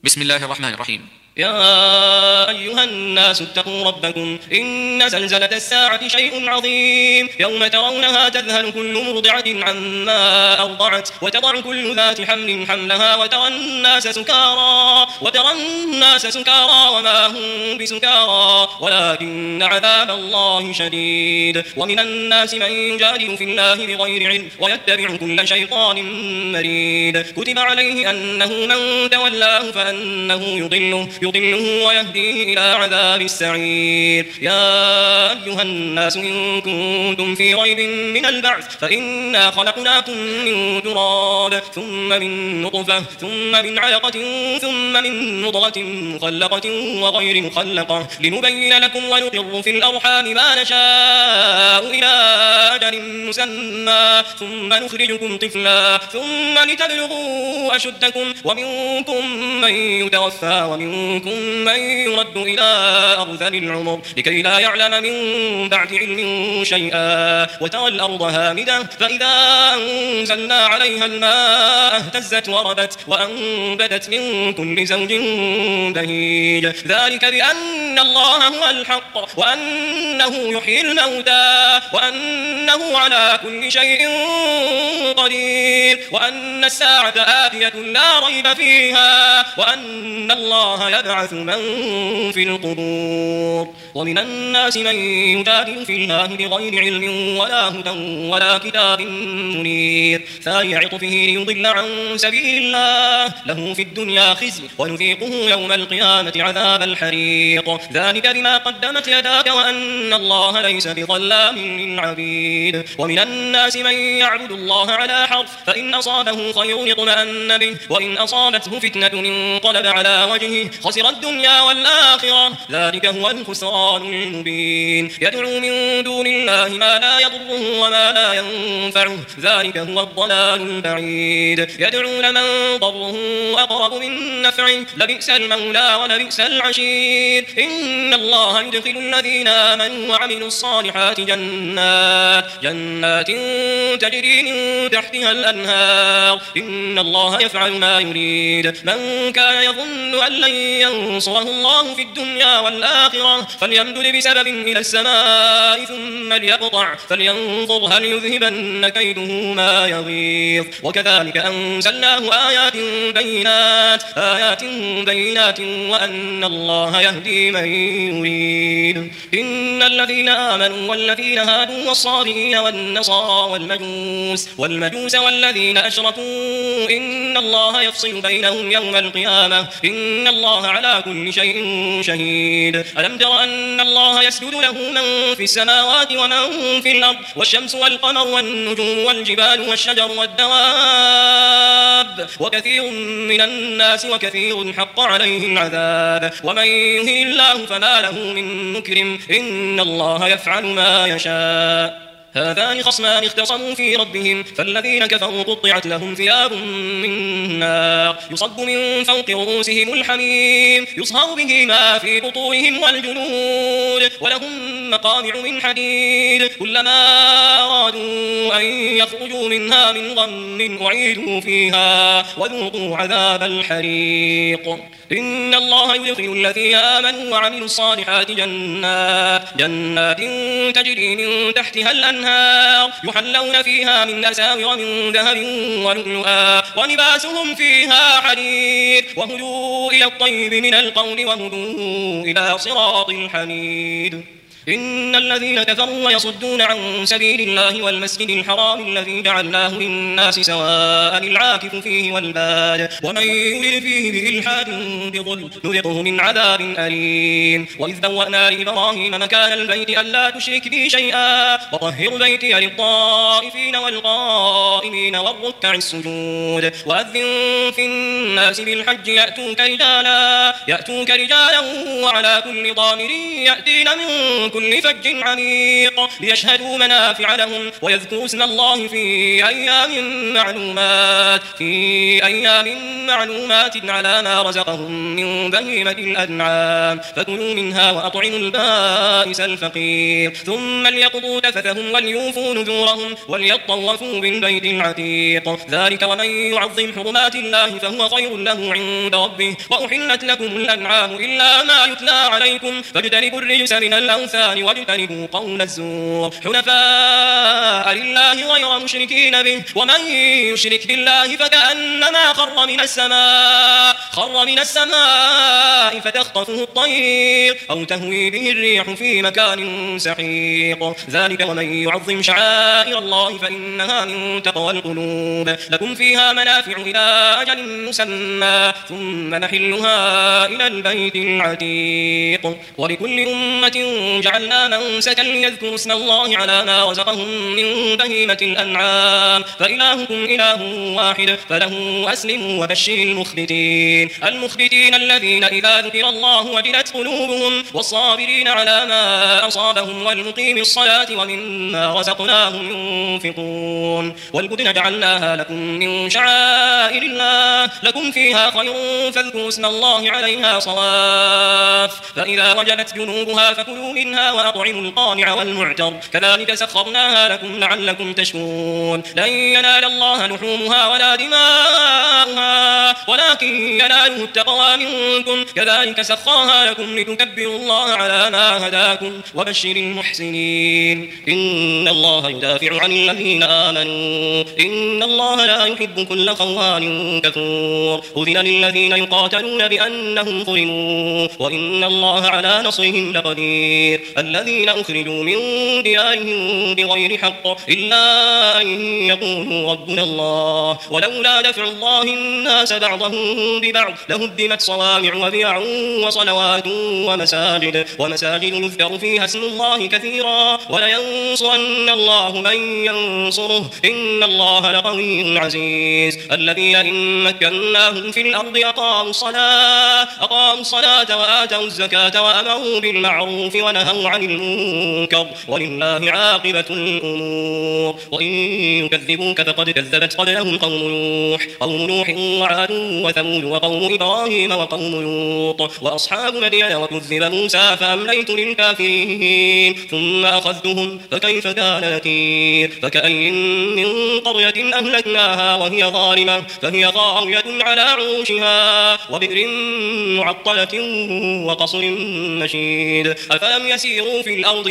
بسم الله الرحمن الرحيم. يا أيها الناس اتقوا ربكم إن زلزلة الساعة شيء عظيم يوم ترونها تذهل كل مرضعة عما أرضعت وتضع كل ذات حمل حملها وترى الناس سكارى وما هم بسكارى ولكن عذاب الله شديد. ومن الناس من يجادل في الله بغير علم ويتبع كل شيطان مريد. كتب عليه أنه من تولاه فأنه يضله ويهديه إلى عذاب السعير. يا أيها الناس إن كنتم في ريب من البعث فإنا خلقناكم من تراب ثم من نطفة ثم من علقة ثم من مضغة مخلقة وغير مخلقة لنبين لكم ونقر في الأرحام ما نشاء إلى أجل مسمى ثم نخرجكم طفلا ثم لتبلغوا أشدكم ومنكم من يتوفى ومنكم من يرد إلى أرذل العمر لكي لا يعلم من بعد علم شيئا. وترى الأرض هامدة فإذا أنزلنا عليها الماء اهتزت وربت وأنبتت من كل زوج بهيج. ذلك بأن الله هو الحق وأنه يحيي الموتى وأنه على كل شيء قدير وأن الساعة آتية لا ريب فيها وأن الله يبعث من في القبور. ومن الناس من يجادل في الله بغير علم ولا هدى ولا كتاب منير ثاني عطفه ليضل عن سبيل الله له في الدنيا خزي ونذيقه يوم القيامة عذاب الحريق. ذلك بما قدمت يداك وأن الله ليس بظلام للعبيد. ومن الناس من يعبد الله على حرف فإن أصابه خير اطمأن به وإن أصابته فتنة انقلب على وجهه خسر الدنيا والآخرة ذلك هو الخسران المبين. يدعو من دون الله ما لا يضره وما لا ينفعه ذلك هو الضلال البعيد. يدعو لمن ضره أقرب من نفعه لبئس المولى ولبئس العشير. إن الله يدخل الذين آمنوا وعملوا الصالحات جنات تجري من تحتها الأنهار إن الله يفعل ما يريد. من كان يظن أن لن ينصره الله في الدنيا والآخرة فليمدد بسبب إلى السماء ثم ليقطع فلينظر هل يذهبن كيده ما يغيظ. وكذلك أنزلناه آيات بينات وأن الله يهدي من يريد. إن الذين آمنوا والذين هادوا والصابئين والنصارى والمجوس والذين أشركوا إن الله يفصل بينهم يوم القيامة إن الله على كل شيء شهيد. ألم تر أن الله يسجد له من في السماوات ومن في الأرض والشمس والقمر والنجوم والجبال والشجر والدواب وكثير من الناس وكثير حق عليه العذاب ومن يهن الله فما له من مكرم إن الله يفعل ما يشاء. هذان خصمان اختصموا في ربهم فالذين كفروا قطعت لهم ثياب من نار يصب من فوق رؤوسهم الحميم يصهر به ما في بطونهم والجلود ولهم مقامع من حديد كلما أرادوا أن يخرجوا منها من غم أعيدوا فيها وذوقوا عذاب الحريق. إن الله يدخل الذين آمنوا وعملوا الصالحات جنات تجري من تحتها الأنهار يحلون فيها من أساور من ذهب ولؤلؤا ولباسهم فيها حرير وهدوا إلى الطيب من القول وهدوا إلى صراط الحميد. إن الذين كفروا ويصدون عن سبيل الله والمسجد الحرام الذي جعلناه للناس سواء العاكف فيه والباد ومن يرد فيه بإلحاد بظلم نذقه من عذاب أليم. وإذ بوأنا لإبراهيم مكان البيت ألا تشرك بي شيئا وطهر بيتي للطائفين والقائمين والركع السجود وأذن في الناس بالحج يأتوك رجالا وعلى كل ضامر يأتين من كل فج عميق ليشهدوا منافع لهم ويذكروا اسم الله في أيام معلومات على ما رزقهم من بهيمة الأنعام فكلوا منها وأطعموا البائس الفقير ثم ليقضوا تفثهم وليوفوا نذورهم وليطوفوا بالبيت العتيق ذلك ومن يعظم حرمات الله فهو خير له عند ربه وأحلت لكم الأنعام إلا ما يتلى عليكم فاجتنبوا الرجس من الأوثان واجتنبوا قول الزور حنفاء لله غير مشركين به ومن يشرك بالله فكأنما خر من السماء فتخطفه الطير أو تهوي به الريح في مكان سحيق ذلك ومن يعظم شعائر الله فإنها من تقوى القلوب لكم فيها منافع إلى أجل مسمى ثم نحلها إلى البيت العتيق ولكل أمة جعلنا منسكا ليذكروا اسم الله على ما رزقهم من بهيمة الأنعام فإلهكم إله واحد فله أسلموا وبشر المخبتين الذين إذا ذكر الله وجلت قلوبهم والصابرين على ما أصابهم والمقيم الصلاة ومما رزقناهم ينفقون والبدن جعلناها لكم من شعائر الله لكم فيها خير فاذكروا اسم الله عليها صواف فإذا وجلت جنوبها فكلوا منها وأطعموا القانع والمعتر كذلك سخرناها لكم لعلكم تشكرون لن ينال الله لحومها ولا دماؤها ولكن يناله التقوى منكم كذلك سخرها لكم لتكبروا الله على ما هداكم وبشر المحسنين إن الله يدافع عن الذين آمنوا إن الله لا يحب كل خوان كفور أذن للذين يقاتلون بأنهم ظلموا وإن الله على نصرهم لقدير الذين أخرجوا من ديارهم بغير حق إلا أن يقولوا ربنا الله ولولا دفع الله الناس بعضهم ببعض لهدمت صوامع وبيع وصلوات ومساجد يذكر فيها اسم الله كثيرا ولينصرن الله من ينصره إن الله لقوي عزيز الذين إن مكناهم في الأرض أقاموا الصلاة وآتوا الزكاة وأمروا بالمعروف ونهوا عن المنكر ولله عاقبة الأمور وإن يكذبوك فقد كذبت قبلهم قوم نوح وعاد وثمود وقوم إبراهيم وقوم لوط وأصحاب مدين وكذب موسى فأمليت للكافرين ثم أخذتهم فكيف كان نكير فكأين من قرية أهلكناها وهي ظالمة فهي خاوية على عروشها وبئر معطلة وقصر مشيد أفلم يسيروا في الأرض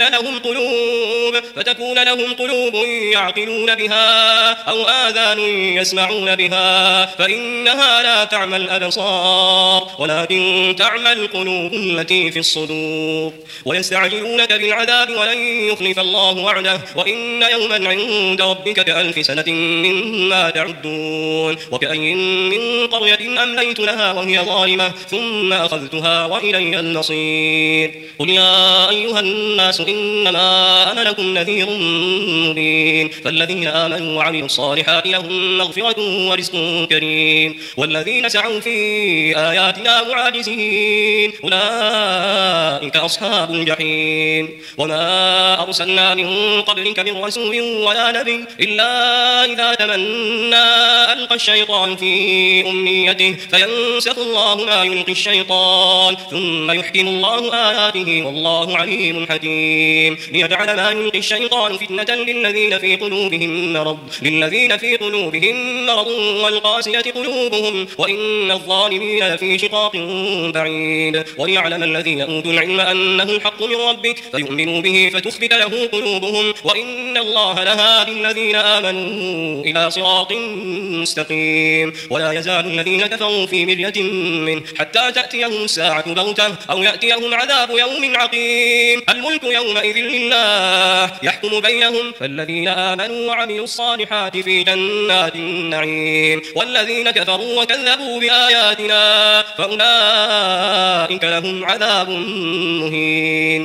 فتكون لهم قلوب يعقلون بها أو آذان يسمعون بها فإنها لا تعمى الأبصار ولكن تعمى القلوب التي في الصدور ويستعجلونك بالعذاب ولن يخلف الله وعده وإن يوما عند ربك كألف سنة مما تعدون وكأين من قرية أمليت لها وهي ظالمة ثم أخذتها وإلي النصير قل يا أيها الناس إنما أنا لكم نذير مبين فالذين آمنوا وعملوا الصالحات لهم مغفرة ورزق كريم والذين سعوا في آياتنا معاجزين أولئك أصحاب الجحيم وما أرسلنا من قبلك من رسول ولا نبي إلا إذا تمنى ألقى الشيطان في أمنيته فينسخ الله ما يلقي الشيطان ثم يحكم الله آياته والله عليم حكيم ليجعل ما يلقي الشيطان فتنة للذين في قلوبهم مرض والقاسية قلوبهم وإن الظالمين لفي شقاق بعيد وليعلم الذين أوتوا العلم أنه الحق من ربك فيؤمنوا به فتخبت له قلوبهم وإن الله لهادي الذين آمنوا إلى صراط مستقيم ولا يزال الذين كفروا في مرية منه حتى تأتيهم الساعة بغتة أو يأتيهم عذاب يوم عقيم الملك يومئذ لله يحكم بينهم فالذين آمنوا وعملوا الصالحات في جنات النعيم والذين كفروا وكذبوا بآياتنا فأولئك لهم عذاب مهين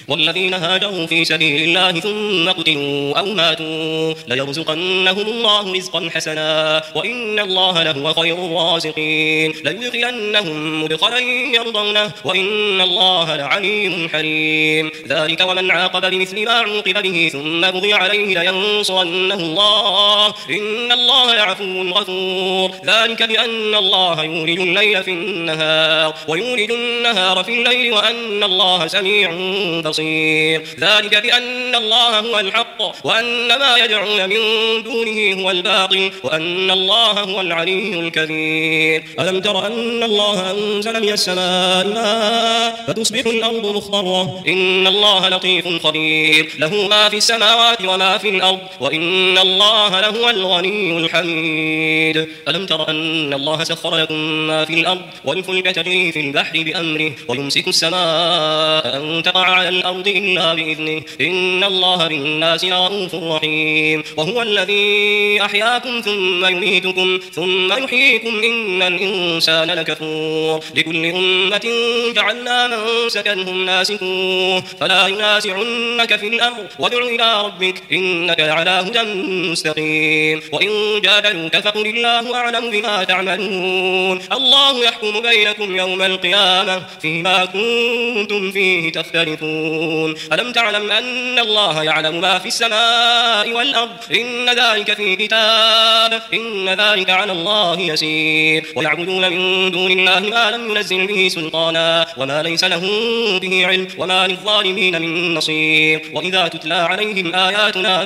والذين هاجروا في سبيل الله ثم قتلوا أو ماتوا ليرزقنهم الله رزقا حسنا وإن الله لهو خير الرازقين ليدخلنهم مدخلا يرضونه وإن الله لعليم حليم ذلك ومن عاقب بمثل ما عوقب به ثم بغي عليه لينصرنه الله إن الله لعفو غفور ذلك بأن الله يولج الليل في النهار ويولج النهار في الليل وأن الله سميع بصير ذلك بأن الله هو الحق وأن ما يدعون من دونه هو الباطل وأن الله هو العلي الكبير ألم تر أن الله أنزل من السماء ماء فتصبح الأرض مخضرة إن الله لطيف خبير له ما في السماوات وما في الأرض وإن الله لهو الغني الحميد ألم تر أن الله سخر لكم ما في الأرض والفلك تجري في البحر بأمره ويمسك السماء أن تقع على الأرض إلا بإذنه إن الله بالناس رؤوف رحيم وهو الذي أحياكم ثم يميتكم ثم يحييكم إن الإنسان لكفور لكل أمة جعلنا منسكنهم ناسكوه فلا ينازعنك في الأمر وادع إلى ربك إنك لعلى هدى مستقيم وإن جادلوك فقل الله أعلم بما تعملون الله يحكم بينكم يوم القيامة فيما كنتم فيه تختلفون ألم تعلم أن الله يعلم ما في السماء والأرض إن ذلك في كتاب إن ذلك على الله يسير ويعبدون من دون الله ما لم ينزل به سلطانا وما ليس لهم به علم وما للظالمين من نصير وإذا تتلى عليهم آياتنا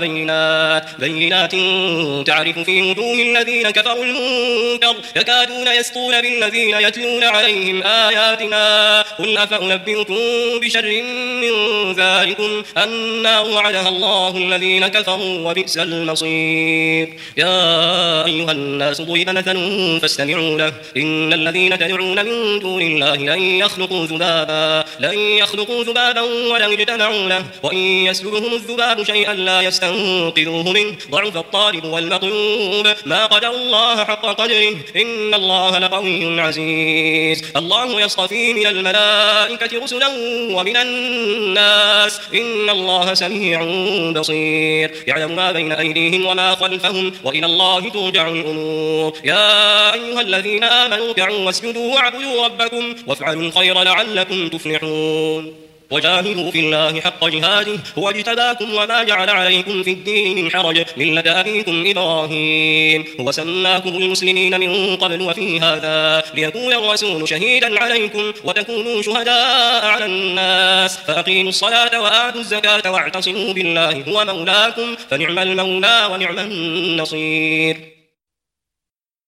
بينات تعرف في وجوه الذين كفروا المنكر يكادون يسطون بالذين يتلون عليهم آياتنا قل أفأنبئكم بشر من ذلكم النار وعدها الله الذين كفروا وبئس المصير يا أيها الناس ضرب مثل فاستمعوا له إن الذين تدعون من دون الله لن يخلقوا ذبابا ولو اجتمعوا له وإن يسلبهم الذباب شيئا لا يستنقذوه منه ضعف الطالب والمطلوب ما قدر الله حق قدره إن الله لقوي عزيز الله يصطفي من الملائكة رسلا ومن الناس إن الله سميع بصير يعلم ما بين أيديهم وما خلفهم وإلى الله ترجع الأمور يا أيها الذين آمنوا اركعوا واسجدوا واعبدوا ربكم وافعلوا الخير لعلكم تفلحون وجاهدوا في الله حق جهاده هو اجتباكم وما جعل عليكم في الدين من حرج ملة أبيكم إبراهيم هو سماكم المسلمين من قبل وفي هذا ليكون الرسول شهيدا عليكم وتكونوا شهداء على الناس فأقيموا الصلاة وآتوا الزكاة واعتصموا بالله هو مولاكم فنعم المولى ونعم النصير